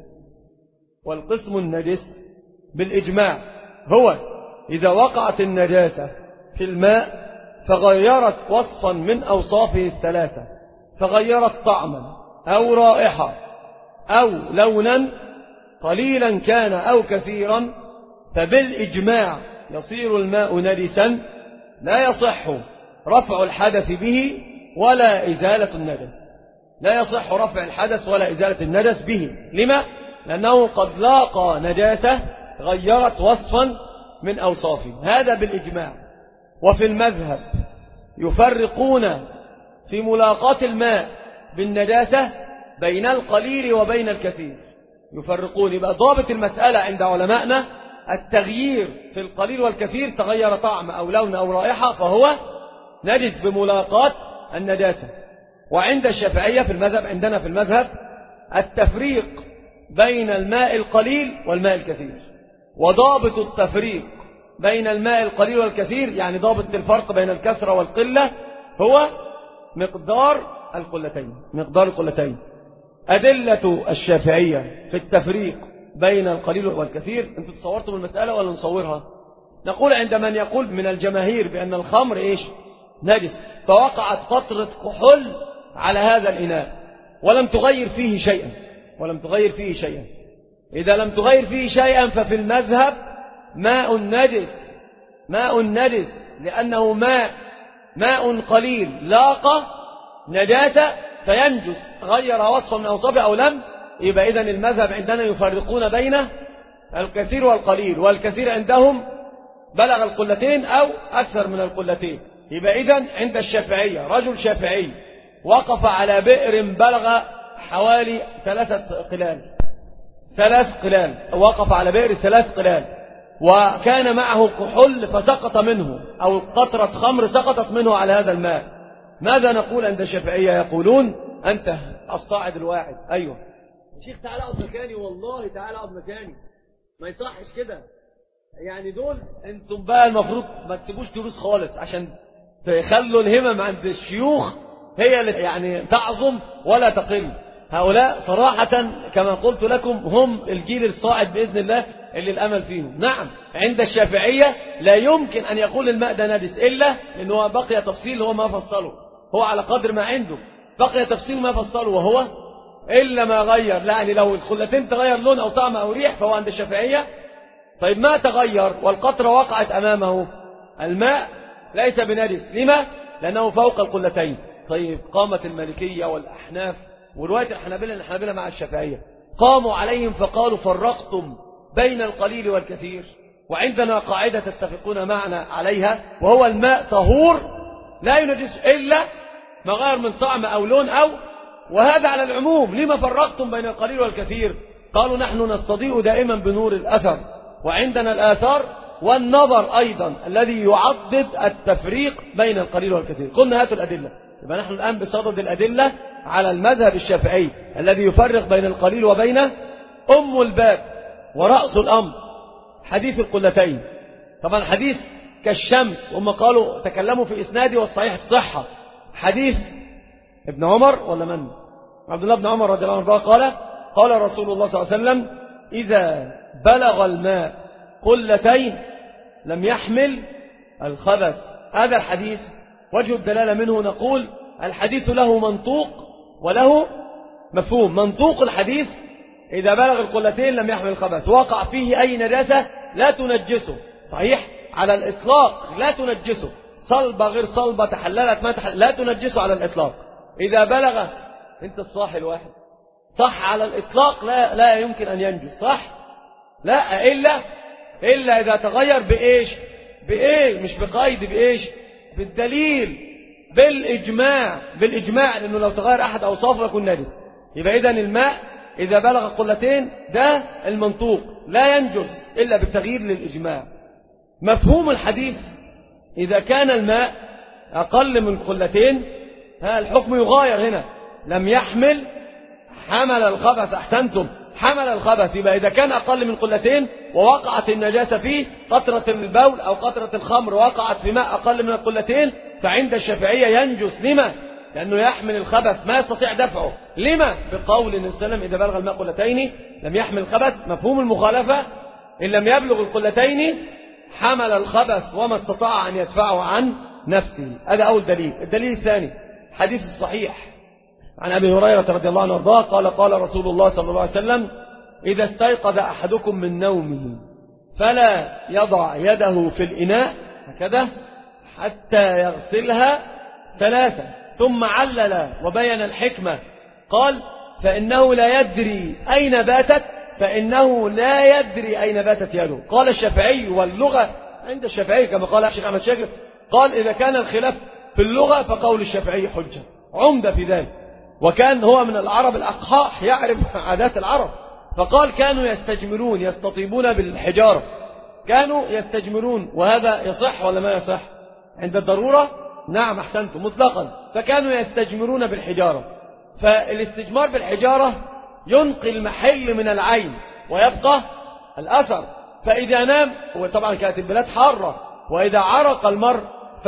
والقسم النجس بالإجماع هو إذا وقعت النجاسة في الماء فغيرت وصفا من أوصافه الثلاثة، فغيرت طعما أو رائحة أو لونا قليلا كان أو كثيرا، فبالإجماع يصير الماء نجسا لا يصح رفع الحدث به ولا إزالة النجس. لا يصح رفع الحدث ولا إزالة النجس به. لما؟ لأنه قد لاقى نجاسة غيرت وصفا من أوصافه، هذا بالإجماع. وفي المذهب يفرقون في ملاقاة الماء بالنجاسة بين القليل وبين الكثير، يفرقون. يبقى ضابط المسألة عند علمائنا التغيير في القليل والكثير، تغير طعم أو لون أو رائحة فهو نجس بملاقاة النجاسة. وعند الشافعية في المذهب، عندنا في المذهب التفريق بين الماء القليل والماء الكثير. وضابط التفريق بين الماء القليل والكثير، يعني ضابط الفرق بين الكثرة والقلة، هو مقدار القلتين. مقدار القلتين. أدلة الشافعية في التفريق بين القليل والكثير، انتوا تصورتم المسألة ولا نصورها؟ نقول عند من يقول من الجماهير بأن الخمر إيش؟ نجس، فوقعت قطرة كحول على هذا الإناء ولم تغير فيه شيئا، ولم تغير فيه شيئا. إذا لم تغير فيه شيئا ففي المذهب ماء نجس، ماء نجس، لأنه ماء ماء قليل لاقى نجاسة فينجس، غير وصفا من أوصافه أو لم. يبقى إذن المذهب عندنا يفرقون بين الكثير والقليل، والكثير عندهم بلغ القلتين أو أكثر من القلتين. يبقى إذن عند الشافعية رجل شافعي وقف على بئر بلغ حوالي ثلاثة قلال، ثلاث قلال، وقف على بئر ثلاث قلال، وكان معه كحول فسقط منه، أو قطرة خمر سقطت منه على هذا الماء. ماذا نقول عند الشافعية؟ يقولون أنت الصاعد الواعد. أيوة شيخ تعال اقعد مكاني، والله تعال اقعد مكاني، ما يصحش كده. يعني دول انتم بقى المفروض ما تسيبوش دروس خالص، عشان تخلوا الهمم عند الشيوخ هي اللي يعني تعظم ولا تقل. هؤلاء صراحة كما قلت لكم هم الجيل الصاعد بإذن الله اللي الأمل فيهم. نعم عند الشافعية لا يمكن أن يقول الماء ده نجس إلا لأنه بقي تفصيل هو ما فصله، هو على قدر ما عنده بقي تفصيل ما فصله، وهو إلا ما غير. لا يعني لو الخلتين تغير لون أو طعم أو ريح فهو عند الشافعية. طيب ما تغير والقطرة وقعت أمامه، الماء ليس بنجس. لما؟ لأنه فوق القلتين. طيب قامت المالكية والأحناف ورواية الحنابلة الحنابلة مع الشافعية، قاموا عليهم فقالوا فرقتم بين القليل والكثير، وعندنا قاعدة تتفقون معنا عليها، وهو الماء طهور لا ينجس إلا ما غير من طعم أو لون أو، وهذا على العموم. لما فرقتم بين القليل والكثير؟ قالوا نحن نستضيء دائما بنور الأثر، وعندنا الآثار والنظر أيضا الذي يعضد التفريق بين القليل والكثير. قلنا هاتوا الأدلة. يبقى نحن الآن بصدد الأدلة على المذهب الشافعي الذي يفرق بين القليل وبين أم الباب ورأس الأمر حديث القلتين. طبعا حديث كالشمس، هم قالوا تكلموا في إسناده والصحيح الصحة. حديث ابن عمر ولا من؟ عبد الله بن عمر رضي الله عنه قال قال رسول الله صلى الله عليه وسلم إذا بلغ الماء قلتين لم يحمل الخبث. هذا الحديث وجه الدلالة منه نقول الحديث له منطوق وله مفهوم. منطوق الحديث إذا بلغ القلتين لم يحمل الخبث، وقع فيه أي نجاسة لا تنجسه، صحيح على الإطلاق لا تنجسه، صلبة غير صلبة، تحللت ما تحلل، لا تنجسه على الإطلاق. إذا بلغ انت الصاح الواحد صح على الإطلاق لا, لا يمكن أن ينجس، صح لا إلا إلا إذا تغير بإيش بإيه مش بقيد بإيش بالدليل بالإجماع بالإجماع لأنه لو تغير أحد أوصافه يكون نجس. يبقى إذن الماء إذا بلغ قلتين ده المنطوق لا ينجس إلا بالتغيير للإجماع. مفهوم الحديث إذا كان الماء أقل من قلتين ها الحكم يغاير هنا، لم يحمل حمل الخبث. أحسنتم، حمل الخبث. يبقى إذا كان أقل من قلتين ووقعت النجاسة فيه، قطرة البول أو قطرة الخمر وقعت في ماء أقل من القلتين، فعند الشافعية ينجس. لما؟ لأنه يحمل الخبث ما يستطيع دفعه. لما؟ بقول النبي صلى الله عليه وسلم إذا بلغ الماء قلتين لم يحمل الخبث. مفهوم المخالفة إن لم يبلغ القلتين حمل الخبث وما استطاع أن يدفعه عن نفسه. هذا أول دليل. الدليل الثاني حديث الصحيح عن أبي هريرة رضي الله عنه وارضاه قال قال رسول الله صلى الله عليه وسلم إذا استيقظ أحدكم من نومه فلا يضع يده في الإناء هكذا حتى يغسلها ثلاثة، ثم علل وبين الحكمة قال فإنه لا يدري أين باتت فإنه لا يدري أين باتت يده. قال الشافعي واللغة عند الشافعي كما قال الشيخ أحمد شاكر قال إذا كان الخلاف في اللغة فقول الشافعي حجة عمدة في ذلك، وكان هو من العرب الأقحاح يعرف عادات العرب، فقال كانوا يستجمرون يستطيبون بالحجارة، كانوا يستجمرون، وهذا يصح ولا ما يصح عند الضرورة؟ نعم أحسنتم مطلقا، فكانوا يستجمرون بالحجارة. فالاستجمار بالحجارة ينقي المحل من العين ويبقى الأثر، فإذا نام، وطبعا كانت البلاد حارة، وإذا عرق المرء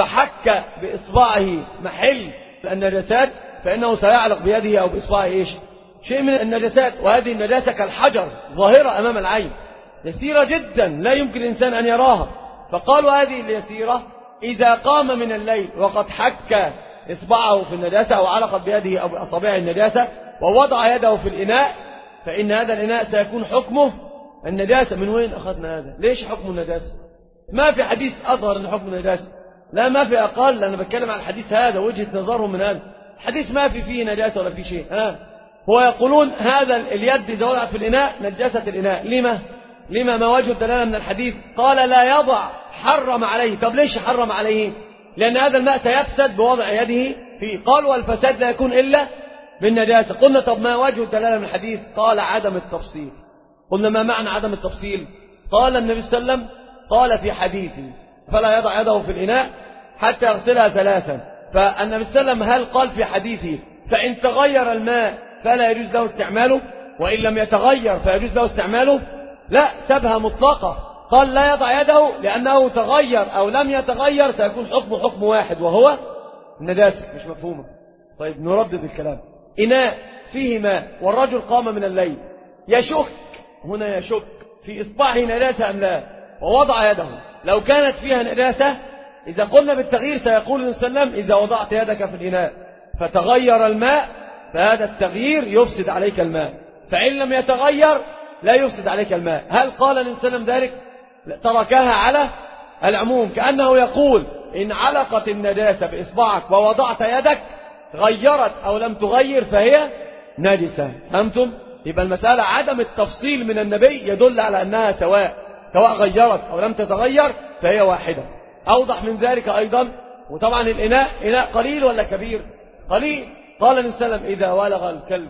فحك بإصبعه محل النجاسات فإنه سيعلق بيده أو بإصبعه إيش شيء من النجاسات، وهذه النجاسة كالحجر ظاهرة أمام العين يسيرة جدا لا يمكن الإنسان أن يراها. فقالوا هذه اليسيرة إذا قام من الليل وقد حك إصبعه في النجاسة أو علقت بيده أو بأصابعه النجاسة ووضع يده في الإناء فإن هذا الإناء سيكون حكمه النجاسة. من وين أخذنا هذا؟ ليش حكم النجاسة؟ ما في حديث أظهر أن حكم النجاسة، لا ما في أقل، أنا بتكلم عن الحديث هذا وجهة نظرهم من هذا الحديث، ما في فيه نجاسة ولا فيه شيء. ها هو يقولون هذا اليد إذا وضعت في الإناء نجست الإناء. لما؟ لما ما وجه الدلالة من الحديث؟ قال لا يضع، حرم عليه. طب ليش حرم عليه؟ لأن هذا الماء سيفسد بوضع يده فيه. قال والفساد لا يكون إلا بالنجاسة. قلنا طب ما وجه الدلالة من الحديث؟ قال عدم التفصيل. قلنا ما معنى عدم التفصيل؟ قال النبي صلى الله عليه وسلم قال في حديثه فلا يضع يده في الإناء حتى يغسلها ثلاثا. فالنبي صلى الله عليه وسلم هل قال في حديثه فإن تغير الماء فلا يجوز له استعماله وإن لم يتغير فيجوز له استعماله؟ لا، سبها مطلقة. قال لا يضع يده لأنه تغير أو لم يتغير سيكون حكمه حكم واحد وهو النجاسة. مش مفهومة؟ طيب نردد الكلام. إناء فيه ماء والرجل قام من الليل يشك، هنا يشك في إصبعه نجاسة أم لا، ووضع يده. لو كانت فيها نجاسة إذا قلنا بالتغيير سيقول النبي صلى الله عليه وسلم إذا وضعت يدك في الإناء فتغير الماء فهذا التغيير يفسد عليك الماء، فإن لم يتغير لا يفسد عليك الماء. هل قال النبي صلى الله عليه وسلم ذلك؟ تركها على العموم، كأنه يقول إن علقت النجاسة بإصبعك ووضعت يدك غيرت أو لم تغير فهي نجسة. أنتم يبقى المسألة عدم التفصيل من النبي يدل على أنها سواء سواء غيرت أو لم تتغير فهي واحدة. أوضح من ذلك أيضا، وطبعا الإناء إناء قليل ولا كبير؟ قليل. قال النبي صلى الله عليه وسلم إذا ولغ الكلب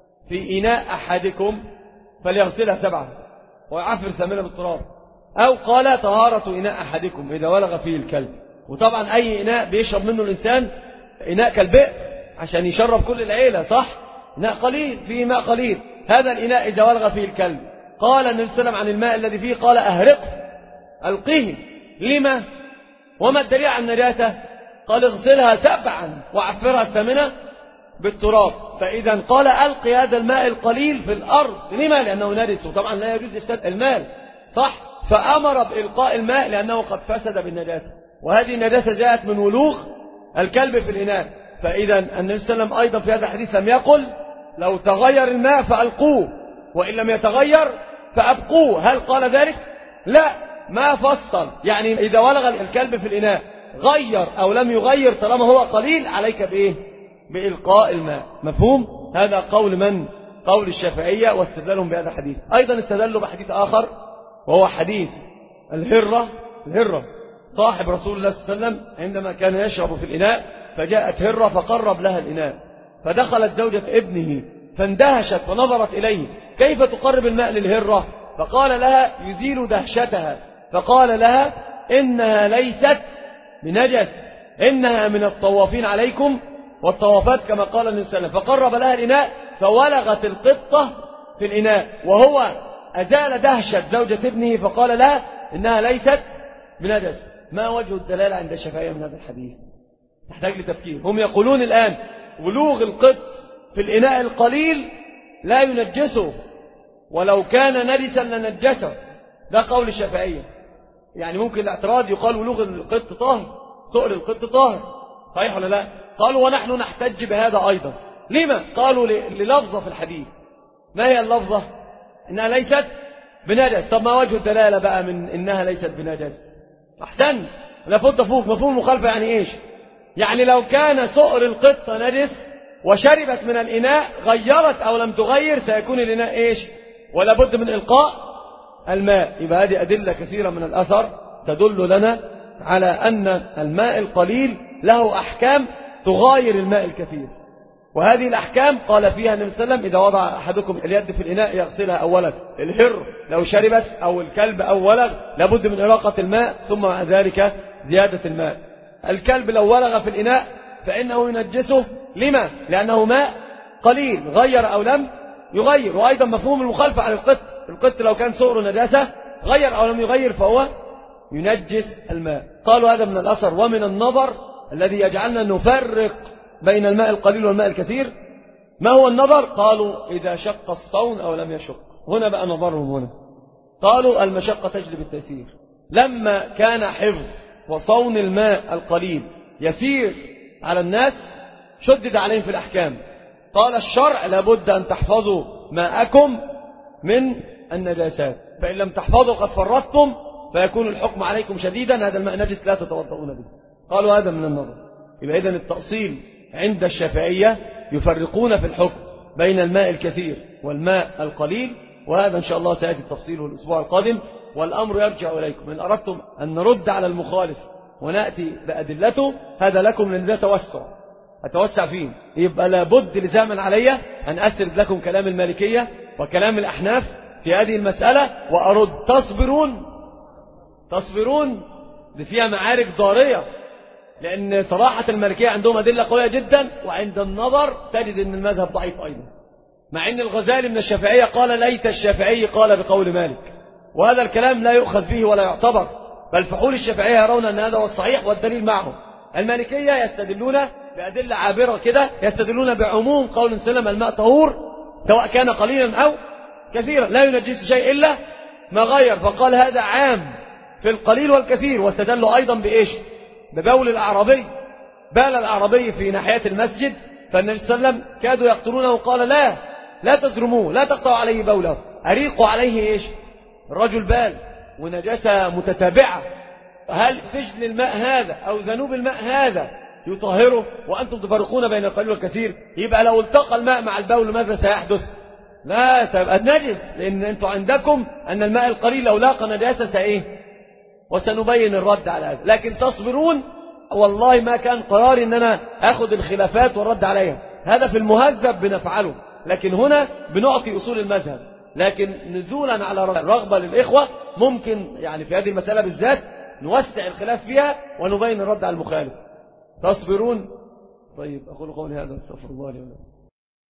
في إناء أحدكم فليغسلها سبعا ويعفر ثامنة بالتراب، أو قال طهارة إناء أحدكم إذا ولغ فيه الكلب. وطبعا أي إناء بيشرب منه الإنسان إناء كالبئر عشان يشرب كل العيلة، صح؟ إناء قليل فيه ماء قليل. هذا الإناء إذا ولغ فيه الكلب قال النبي صلى الله عليه وسلم عن الماء الذي فيه قال أهرقه ألقيه. لما؟ وما الدليل على النجاسة؟ قال اغسلها سبعا وعفرها الثامنة بالتراب. فإذا قال ألقي هذا الماء القليل في الأرض. لما؟ لأنه نجس، وطبعا لا يجوز إفساد المال، صح؟ فأمر بإلقاء الماء لأنه قد فسد بالنجاسة، وهذه النجاسة جاءت من ولوغ الكلب في الإناء. فإذا النبي صلى الله عليه وسلم أيضا في هذا الحديث لم يقل لو تغير الماء فألقوه وإن لم يتغير فأبقوه. هل قال ذلك؟ لا، ما فصل. يعني إذا ولغ الكلب في الإناء غير أو لم يغير طالما هو قليل عليك بإيه؟ بإلقاء الماء. مفهوم؟ هذا قول من؟ قول الشافعية، واستدلالهم بهذا الحديث. أيضا استدلوا بحديث آخر وهو حديث الهرة. الهرة صاحب رسول الله صلى الله عليه وسلم عندما كان يشرب في الإناء فجاءت هرة فقرب لها الإناء، فدخلت زوجة ابنه فاندهشت ونظرت إليه كيف تقرب الماء للهرة؟ فقال لها يزيل دهشتها، فقال لها إنها ليست بنجس، إنها من الطوافين عليكم والطوافات كما قال النبي صلى الله عليه وسلم. فقرب لها الإناء فولغت القطة في الإناء وهو أزال دهشة زوجة ابنه فقال لها إنها ليست بنجس. ما وجه الدلالة عند الشافعية من هذا الحديث؟ تحتاج لتفكير. هم يقولون الآن ولوغ القط في الإناء القليل لا ينجسه، ولو كان نجسا لنجسه. ده قول الشافعية. يعني ممكن الاعتراض يقال ولوغ القط طاهر، سؤر القط طاهر، صحيح ولا لا؟ قالوا ونحن نحتج بهذا أيضا. لما؟ قالوا للفظة في الحديث. ما هي اللفظة؟ إنها ليست بنجس. طب ما وجه الدلالة بقى من إنها ليست بنجس؟ أحسن، لابد فوق مفهوم المخالفة. يعني إيش؟ يعني لو كان سؤر القطة نجس وشربت من الإناء غيرت أو لم تغير سيكون الإناء إيش؟ ولا بد من إلقاء الماء. يبقى هذه أدلة كثيرة من الأثر تدل لنا على أن الماء القليل له أحكام تغاير الماء الكثير، وهذه الأحكام قال فيها النبي صلى الله عليه وسلم: إذا وضع أحدكم اليد في الإناء يغسلها أولا. الهر لو شربت أو الكلب أو ولغ لابد من إراقة الماء ثم مع ذلك زيادة الماء. الكلب لو ولغ في الإناء فإنه ينجسه. لما؟ لأنه ماء قليل غير أو لم يغير. وأيضا مفهوم المخالفة على القط، القط لو كان سؤر نجاسة غير أو لم يغير فهو ينجس الماء. قالوا هذا من الأثر ومن النظر الذي يجعلنا نفرق بين الماء القليل والماء الكثير. ما هو النظر؟ قالوا إذا شق الصون أو لم يشق. هنا بقى نظرهم هنا، قالوا المشقة تجلب التيسير. لما كان حفظ وصون الماء القليل يسير على الناس شدد عليهم في الأحكام. قال الشرع لابد أن تحفظوا ماءكم من النجاسات، فإن لم تحفظوا قد فرطتم فيكون الحكم عليكم شديدا، هذا الماء نجس لا تتوضؤون به. قالوا هذا من النظر. يبقى إذن التأصيل عند الشافعية يفرقون في الحكم بين الماء الكثير والماء القليل، وهذا إن شاء الله سيأتي التفصيل الأسبوع القادم. والأمر يرجع إليكم إن أردتم أن نرد على المخالف ونأتي بأدلته، هذا لكم لأن ذا توسع أتوسع فيه. يبقى لابد لزاما علي أن أسرد لكم كلام المالكية وكلام الأحناف في هذه المسألة وأرد. تصبرون تصبرون دي فيها معارك ضارية، لأن صراحة المالكية عندهم أدلة قوية جدا، وعند النظر تجد أن المذهب ضعيف أيضا، مع أن الغزالي من الشافعية قال ليت الشافعي قال بقول مالك، وهذا الكلام لا يؤخذ به ولا يعتبر، بل فحول الشافعية يرون أن هذا هو الصحيح والدليل معهم. المالكية يستدلون بأدلة عابرة كده، يستدلون بعموم قول سلم الماء طهور سواء كان قليلا أو كثيرا لا ينجس شيء إلا ما غير، فقال هذا عام في القليل والكثير. واستدلوا أيضا بإيش؟ ببول الأعرابي. بال الأعرابي في ناحية المسجد فالنبي صلى الله عليه وسلم كادوا يقتلونه، قال لا لا تزرموه، لا تقطعوا عليه بوله، أريقوا عليه إيش؟ الرجل بال ونجاسة متتابعة، هل سجن الماء هذا أو ذنوب الماء هذا يطهره وأنتم تفرقون بين القليل والكثير؟ يبقى لو التقى الماء مع البول ماذا سيحدث؟ لا سيبقى نجس، لأن أنتم عندكم أن الماء القليل لو لاقى نجاسة سإيه؟ وسنبين الرد على هذا. لكن تصبرون والله ما كان قراري أن أنا أخذ الخلافات والرد عليها، هذا في المهذب بنفعله، لكن هنا بنعطي أصول المذهب. لكن نزولا على رغبة للإخوة ممكن يعني في هذه المسألة بالذات نوسع الخلاف فيها ونبين الرد على المخالف. تصبرون. طيب أقول قولي هذا، استغفر الله لي ولكم.